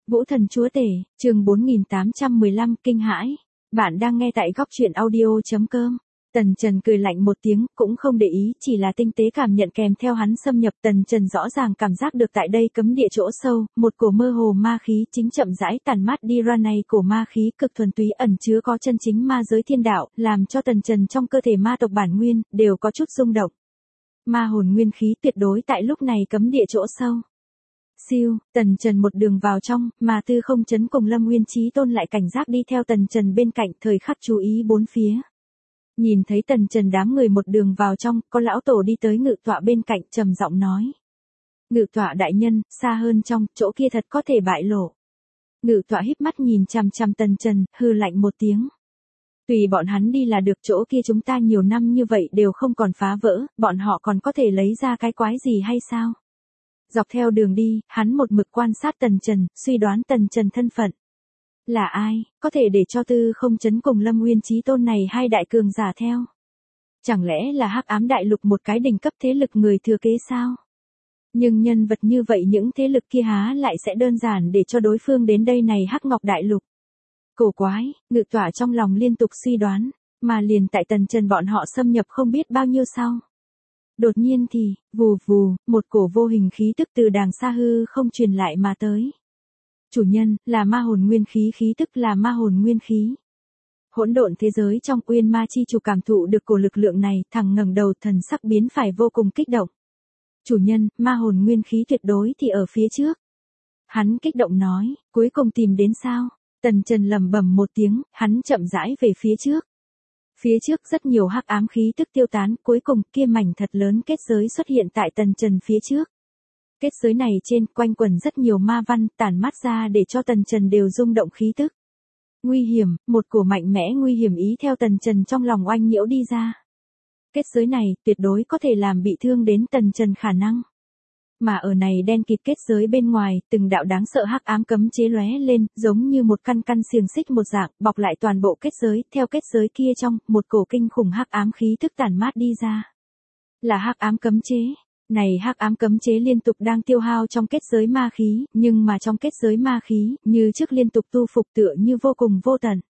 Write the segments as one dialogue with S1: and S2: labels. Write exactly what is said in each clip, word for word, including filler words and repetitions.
S1: Vũ thần chúa tể, chương bốn nghìn tám trăm mười lăm kinh hãi. Bạn đang nghe tại góc truyện audio.com. Tần Trần cười lạnh một tiếng, cũng không để ý, chỉ là tinh tế cảm nhận kèm theo hắn xâm nhập. Tần Trần rõ ràng cảm giác được tại đây cấm địa chỗ sâu, một cổ mơ hồ ma khí chính chậm rãi tản mát đi ra. Này cổ ma khí cực thuần túy ẩn chứa có chân chính ma giới thiên đạo, làm cho Tần Trần trong cơ thể ma tộc bản nguyên đều có chút rung động. Ma hồn nguyên khí tuyệt đối tại lúc này cấm địa chỗ sâu. Siêu, Tần Trần một đường vào trong, mà Tư Không Chấn cùng Lâm Nguyên Chí Tôn lại cảnh giác đi theo Tần Trần bên cạnh, thời khắc chú ý bốn phía. Nhìn thấy Tần Trần đám người một đường vào trong, có lão tổ đi tới ngự tọa bên cạnh trầm giọng nói. Ngự tọa đại nhân, xa hơn trong, chỗ kia thật có thể bại lộ. Ngự tọa híp mắt nhìn chằm chằm Tần Trần, hừ lạnh một tiếng. Tùy bọn hắn đi là được, chỗ kia chúng ta nhiều năm như vậy đều không còn phá vỡ, bọn họ còn có thể lấy ra cái quái gì hay sao? Dọc theo đường đi, hắn một mực quan sát Tần Trần, suy đoán Tần Trần thân phận. Là ai, có thể để cho Tư Không Chấn cùng Lâm Nguyên Chí Tôn này hai đại cường giả theo? Chẳng lẽ là Hắc Ám Đại Lục một cái đỉnh cấp thế lực người thừa kế sao? Nhưng nhân vật như vậy những thế lực kia há lại sẽ đơn giản để cho đối phương đến đây này Hắc Ngọc Đại Lục. Cổ quái, ngự tỏa trong lòng liên tục suy đoán, mà liền tại Tần Trần bọn họ xâm nhập không biết bao nhiêu sau. Đột nhiên thì, vù vù, một cổ vô hình khí tức từ đàng xa hư không truyền lại mà tới. Chủ nhân, là ma hồn nguyên khí, khí tức là ma hồn nguyên khí. Hỗn độn thế giới trong Uyên Ma Chi chủ cảm thụ được cổ lực lượng này, thẳng ngẩng đầu, thần sắc biến phải vô cùng kích động. Chủ nhân, ma hồn nguyên khí tuyệt đối thì ở phía trước. Hắn kích động nói, cuối cùng tìm đến sao? Tần Trần lẩm bẩm một tiếng, hắn chậm rãi về phía trước. Phía trước rất nhiều hắc ám khí tức tiêu tán, cuối cùng kia mảnh thật lớn kết giới xuất hiện tại Tần Trần phía trước. Kết giới này trên quanh quẩn rất nhiều ma văn tản mát ra để cho Tần Trần đều rung động khí tức. Nguy hiểm, một cổ mạnh mẽ nguy hiểm ý theo Tần Trần trong lòng oanh nhiễu đi ra. Kết giới này tuyệt đối có thể làm bị thương đến Tần Trần khả năng. Mà ở này đen kịt kết giới bên ngoài, từng đạo đáng sợ hắc ám cấm chế lóe lên, giống như một căn căn xiềng xích một dạng, bọc lại toàn bộ kết giới, theo kết giới kia trong, một cổ kinh khủng hắc ám khí tức tản mát đi ra. Là hắc ám cấm chế. Này hắc ám cấm chế liên tục đang tiêu hao trong kết giới ma khí, nhưng mà trong kết giới ma khí, như trước liên tục tu phục tựa như vô cùng vô tận.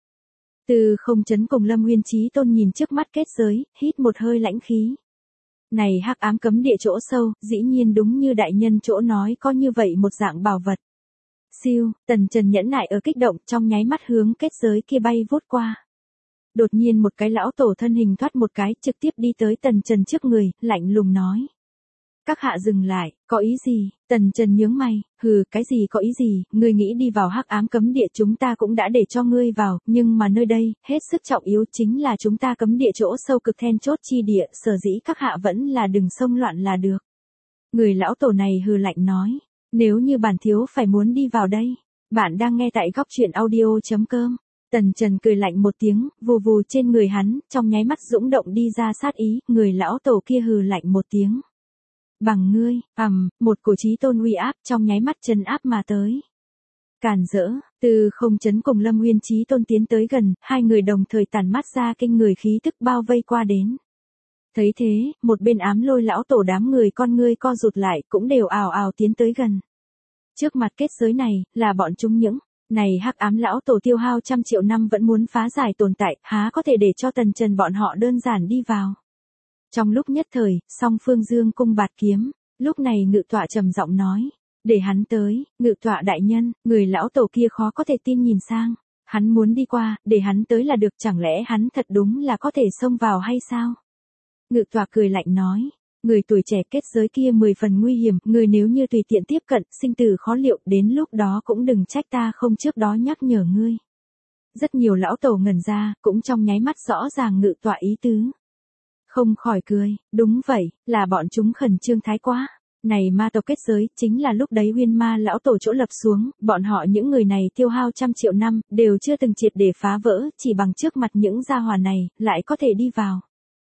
S1: Tư Không Chấn cùng Lâm Nguyên Chí Tôn nhìn trước mắt kết giới, hít một hơi lãnh khí. Này hắc ám cấm địa chỗ sâu, dĩ nhiên đúng như đại nhân chỗ nói có như vậy một dạng bảo vật. Siêu, Tần Trần nhẫn nại ở kích động trong nháy mắt hướng kết giới kia bay vút qua. Đột nhiên một cái lão tổ thân hình thoát một cái trực tiếp đi tới Tần Trần trước người, lạnh lùng nói. Các hạ dừng lại, có ý gì? Tần Trần nhướng mày, hừ, cái gì có ý gì, ngươi nghĩ đi vào hắc ám cấm địa chúng ta cũng đã để cho ngươi vào, nhưng mà nơi đây, hết sức trọng yếu chính là chúng ta cấm địa chỗ sâu cực then chốt chi địa, sở dĩ các hạ vẫn là đừng xông loạn là được. Người lão tổ này hừ lạnh nói, nếu như bản thiếu phải muốn đi vào đây, bạn đang nghe tại góc truyện audio.com. Tần Trần cười lạnh một tiếng, vù vù trên người hắn, trong nháy mắt dũng động đi ra sát ý, người lão tổ kia hừ lạnh một tiếng. Bằng ngươi, ầm, một cổ chí tôn uy áp trong nháy mắt trấn áp mà tới. Càn rỡ, Tư Không Chấn cùng Lâm Nguyên Chí Tôn tiến tới gần, hai người đồng thời tản mát ra kinh người khí tức bao vây qua đến. Thấy thế, một bên Ám Lôi lão tổ đám người con ngươi co rụt lại cũng đều ào ào tiến tới gần. Trước mặt kết giới này, là bọn chúng những, này hắc ám lão tổ tiêu hao trăm triệu năm vẫn muốn phá giải tồn tại, há có thể để cho Tần Trần bọn họ đơn giản đi vào. Trong lúc nhất thời, song phương dương cung bạt kiếm, lúc này ngự tọa trầm giọng nói, để hắn tới, ngự tọa đại nhân, người lão tổ kia khó có thể tin nhìn sang, hắn muốn đi qua, để hắn tới là được, chẳng lẽ hắn thật đúng là có thể xông vào hay sao? Ngự tọa cười lạnh nói, người tuổi trẻ kết giới kia mười phần nguy hiểm, người nếu như tùy tiện tiếp cận, sinh tử khó liệu, đến lúc đó cũng đừng trách ta không trước đó nhắc nhở ngươi. Rất nhiều lão tổ ngẩn ra, cũng trong nháy mắt rõ ràng ngự tọa ý tứ. Không khỏi cười, đúng vậy, là bọn chúng khẩn trương thái quá. Này ma tộc kết giới, chính là lúc đấy Uyên Ma lão tổ chỗ lập xuống, bọn họ những người này tiêu hao trăm triệu năm, đều chưa từng triệt để phá vỡ, chỉ bằng trước mặt những gia hỏa này, lại có thể đi vào.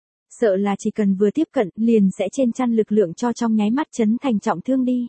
S1: Sợ là chỉ cần vừa tiếp cận, liền sẽ trên chăn lực lượng cho trong nháy mắt chấn thành trọng thương đi.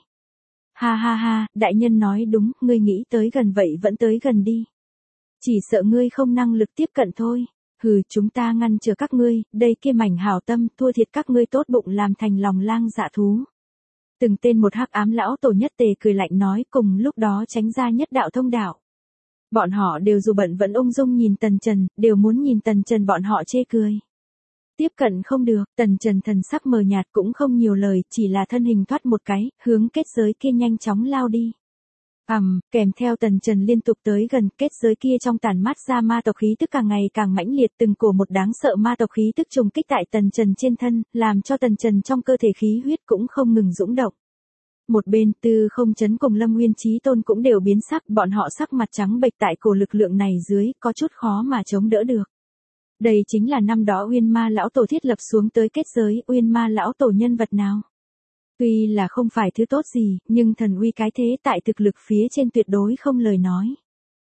S1: Ha ha ha, đại nhân nói đúng, ngươi nghĩ tới gần vậy vẫn tới gần đi. Chỉ sợ ngươi không năng lực tiếp cận thôi. Hừ, chúng ta ngăn trở các ngươi, đây kia mảnh hảo tâm, thua thiệt các ngươi tốt bụng làm thành lòng lang dạ thú. Từng tên một hắc ám lão tổ nhất tề cười lạnh nói, cùng lúc đó tránh ra nhất đạo thông đạo. Bọn họ đều dù bận vẫn ung dung nhìn Tần Trần, đều muốn nhìn Tần Trần bọn họ chê cười. Tiếp cận không được, Tần Trần thần sắc mờ nhạt cũng không nhiều lời, chỉ là thân hình thoát một cái, hướng kết giới kia nhanh chóng lao đi. Ầm, um, kèm theo Tần Trần liên tục tới gần, kết giới kia trong tàn mát ra ma tộc khí tức càng ngày càng mãnh liệt, từng cổ một đáng sợ ma tộc khí tức trùng kích tại Tần Trần trên thân, làm cho Tần Trần trong cơ thể khí huyết cũng không ngừng dũng động. Một bên Tư Không Chấn cùng Lâm Nguyên Chí Tôn cũng đều biến sắc, bọn họ sắc mặt trắng bệch tại cổ lực lượng này dưới, có chút khó mà chống đỡ được. Đây chính là năm đó Uyên Ma lão tổ thiết lập xuống tới kết giới, Uyên Ma lão tổ nhân vật nào? Tuy là không phải thứ tốt gì, nhưng thần uy cái thế tại thực lực phía trên tuyệt đối không lời nói.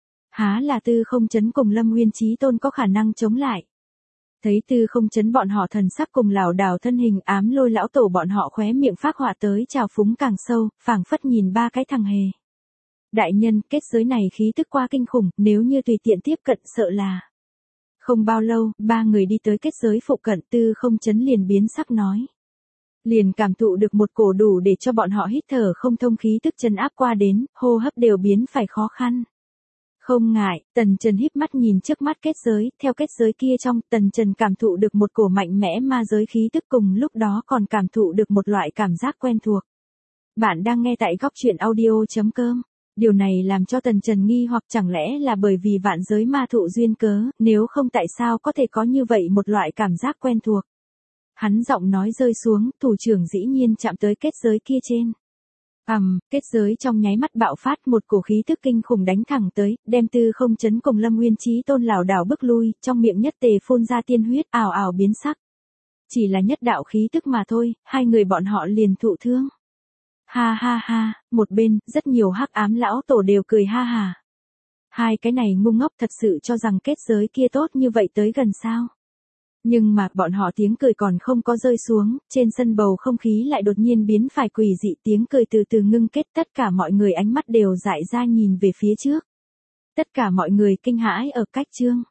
S1: Há là Tư Không Chấn cùng Lâm Nguyên Chí Tôn có khả năng chống lại. Thấy Tư Không Chấn bọn họ thần sắc cùng lảo đảo thân hình, Ám Lôi lão tổ bọn họ khóe miệng phác họa tới trào phúng càng sâu, phảng phất nhìn ba cái thằng hề. Đại nhân, kết giới này khí tức quá kinh khủng, nếu như tùy tiện tiếp cận sợ là. Không bao lâu, ba người đi tới kết giới phụ cận, Tư Không Chấn liền biến sắc nói. Liền cảm thụ được một cổ đủ để cho bọn họ hít thở không thông khí tức chân áp qua đến, hô hấp đều biến phải khó khăn. Không ngại, Tần Trần híp mắt nhìn trước mắt kết giới, theo kết giới kia trong, Tần Trần cảm thụ được một cổ mạnh mẽ ma giới khí tức, cùng lúc đó còn cảm thụ được một loại cảm giác quen thuộc. Bạn đang nghe tại góc truyện audio chấm com. Điều này làm cho Tần Trần nghi hoặc, chẳng lẽ là bởi vì vạn giới ma thụ duyên cớ, nếu không tại sao có thể có như vậy một loại cảm giác quen thuộc. Hắn giọng nói rơi xuống, thủ trưởng dĩ nhiên chạm tới kết giới kia trên. Ầm, um, kết giới trong nháy mắt bạo phát, một cổ khí tức kinh khủng đánh thẳng tới, đem Tư Không Chấn cùng Lâm Nguyên Chí Tôn lảo đảo bước lui, trong miệng nhất tề phun ra tiên huyết, ào ào biến sắc. Chỉ là nhất đạo khí tức mà thôi, hai người bọn họ liền thụ thương. Ha ha ha, một bên, rất nhiều hắc ám lão tổ đều cười ha ha. Hai cái này ngu ngốc thật sự cho rằng kết giới kia tốt như vậy tới gần sao. Nhưng mà, bọn họ tiếng cười còn không có rơi xuống, trên sân bầu không khí lại đột nhiên biến phải quỷ dị, tiếng cười từ từ ngưng kết, tất cả mọi người ánh mắt đều dại ra nhìn về phía trước. Tất cả mọi người kinh hãi ở cách chương.